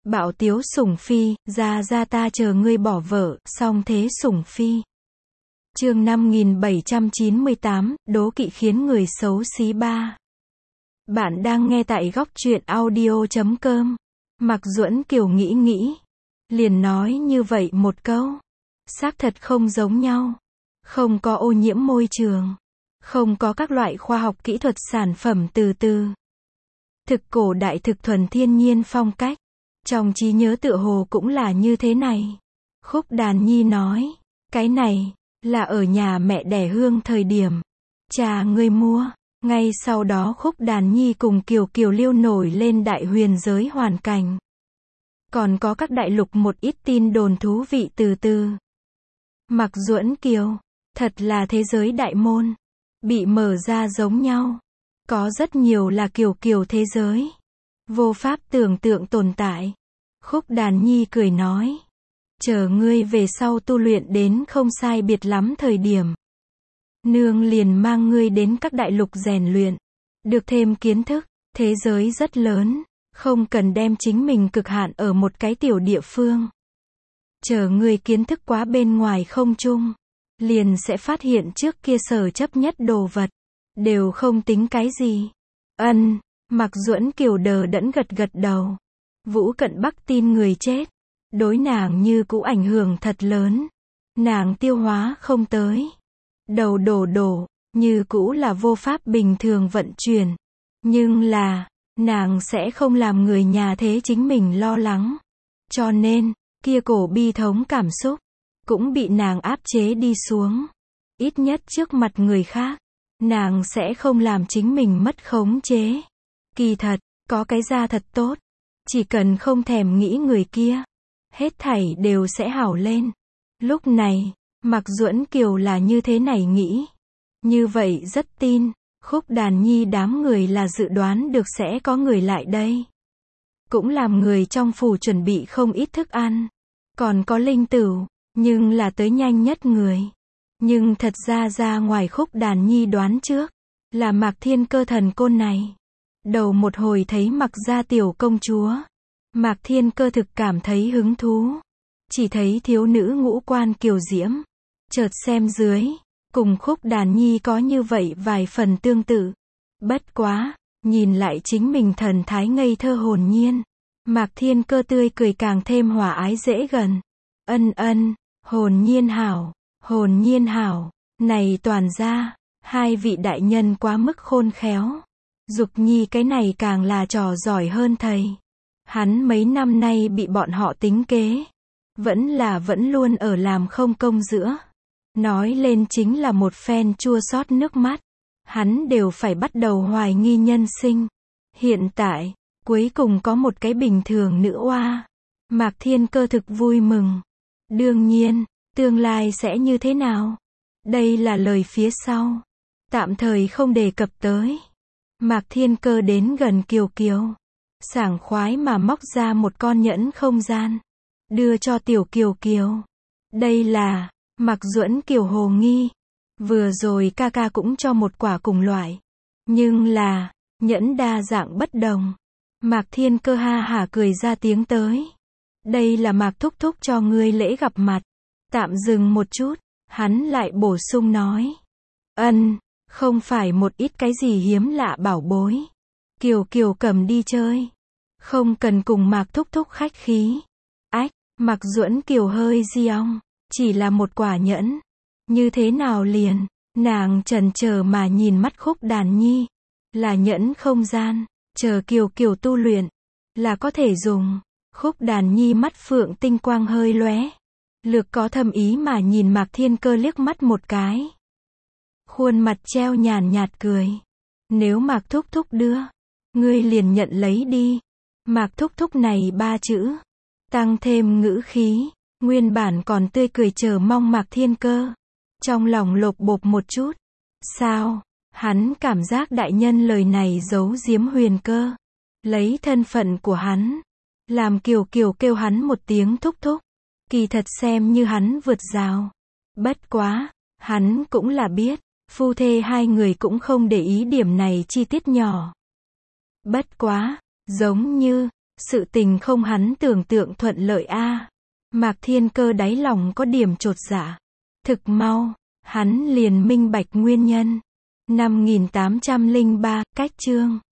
Bạo tiếu sủng phi, ra ta chờ ngươi bỏ vợ, song thế sủng phi. Chương 5798, đố kỵ khiến người xấu xí 3. Bạn đang nghe tại góc truyện audio.com. Mạc Duẫn Kiều nghĩ, liền nói như vậy một câu. Xác thật không giống nhau. Không có ô nhiễm môi trường. Không có các loại khoa học kỹ thuật sản phẩm từ từ. Thực cổ đại thực thuần thiên nhiên phong cách. Trong trí nhớ tựa hồ cũng là như thế này. Khúc Đàn Nhi nói, cái này, là ở nhà mẹ đẻ Hương thời điểm. Cha ngươi mua. Ngay sau đó Khúc Đàn Nhi cùng Kiều Kiều liêu nổi lên đại huyền giới hoàn cảnh. Còn có các đại lục một ít tin đồn thú vị từ từ. Mạc Duẫn Kiều, thật là thế giới đại môn. Bị mở ra giống nhau. Có rất nhiều là Kiều Kiều thế giới. Vô pháp tưởng tượng tồn tại. Khúc Đàn Nhi cười nói. Chờ ngươi về sau tu luyện đến không sai biệt lắm thời điểm. Nương liền mang ngươi đến các đại lục rèn luyện. Được thêm kiến thức, thế giới rất lớn. Không cần đem chính mình cực hạn ở một cái tiểu địa phương. Chờ ngươi kiến thức quá bên ngoài không chung. Liền sẽ phát hiện trước kia sở chấp nhất đồ vật. Đều không tính cái gì. Mạc Duẫn Kiều đờ đẫn gật đầu. Vũ Cận Bắc tin người chết. Đối nàng như cũ ảnh hưởng thật lớn. Nàng tiêu hóa không tới. Đầu đổ, như cũ là vô pháp bình thường vận chuyển. Nhưng là, nàng sẽ không làm người nhà thế chính mình lo lắng. Cho nên, kia cổ bi thống cảm xúc, cũng bị nàng áp chế đi xuống. Ít nhất trước mặt người khác, nàng sẽ không làm chính mình mất khống chế. Kỳ thật, có cái da thật tốt. Chỉ cần không thèm nghĩ người kia. Hết thảy đều sẽ hảo lên. Lúc này, Mạc Duẫn Kiều là như thế này nghĩ. Như vậy rất tin. Khúc Đàn Nhi đám người là dự đoán được sẽ có người lại đây. Cũng làm người trong phủ chuẩn bị không ít thức ăn. Còn có linh tửu, nhưng là tới nhanh nhất người. Nhưng thật ra ngoài Khúc Đàn Nhi đoán trước, là Mạc Thiên Cơ thần côn này. Đầu một hồi thấy Mạc gia tiểu công chúa. Mạc Thiên Cơ thực cảm thấy hứng thú. Chỉ thấy thiếu nữ ngũ quan kiều diễm. Chợt xem dưới, cùng Khúc Đàn Nhi có như vậy vài phần tương tự. Bất quá, nhìn lại chính mình thần thái ngây thơ hồn nhiên. Mạc Thiên Cơ tươi cười càng thêm hòa ái dễ gần. Hồn nhiên hảo. Này toàn ra, hai vị đại nhân quá mức khôn khéo. Dục Nhi cái này càng là trò giỏi hơn thầy. Hắn mấy năm nay bị bọn họ tính kế. Vẫn luôn ở làm không công giữa. Nói lên chính là một phen chua xót nước mắt. Hắn đều phải bắt đầu hoài nghi nhân sinh. Hiện tại, cuối cùng có một cái bình thường nữ oa. Mạc Thiên Cơ thực vui mừng. Đương nhiên, tương lai sẽ như thế nào? Đây là lời phía sau. Tạm thời không đề cập tới. Mạc Thiên Cơ đến gần Kiều Kiều. Sảng khoái mà móc ra một con nhẫn không gian. Đưa cho tiểu Kiều Kiều. Đây là, Mạc Duẫn Kiều hồ nghi. Vừa rồi ca ca cũng cho một quả cùng loại. Nhưng là, nhẫn đa dạng bất đồng. Mạc Thiên Cơ ha hả cười ra tiếng tới. Đây là Mạc thúc thúc cho ngươi lễ gặp mặt. Tạm dừng một chút, hắn lại bổ sung nói. Không phải một ít cái gì hiếm lạ bảo bối. Kiều Kiều cầm đi chơi. Không cần cùng Mạc thúc thúc khách khí. Mạc Duẫn Kiều hơi giong. Chỉ là một quả nhẫn. Như thế nào liền? Nàng chần chờ mà nhìn mắt Khúc Đàn Nhi. Là nhẫn không gian. Chờ Kiều Kiều tu luyện. Là có thể dùng. Khúc Đàn Nhi mắt phượng tinh quang hơi lóe. Lược có thâm ý mà nhìn Mạc Thiên Cơ liếc mắt một cái. Khuôn mặt treo nhàn nhạt cười. Nếu Mạc thúc thúc đưa, ngươi liền nhận lấy đi. Mạc thúc thúc này 3 chữ. Tăng thêm ngữ khí. Nguyên bản còn tươi cười chờ mong Mạc Thiên Cơ. Trong lòng lột bột một chút. Sao? Hắn cảm giác đại nhân lời này giấu giếm huyền cơ. Lấy thân phận của hắn. Làm Kiều Kiều kêu hắn một tiếng thúc thúc. Kỳ thật xem như hắn vượt rào. Bất quá, hắn cũng là biết. Phu thê hai người cũng không để ý điểm này chi tiết nhỏ. Bất quá, giống như, Sự tình không hắn tưởng tượng thuận lợi a. Mạc Thiên Cơ đáy lòng có điểm chột dạ. Thực mau, hắn liền minh bạch nguyên nhân. 5803, cách chương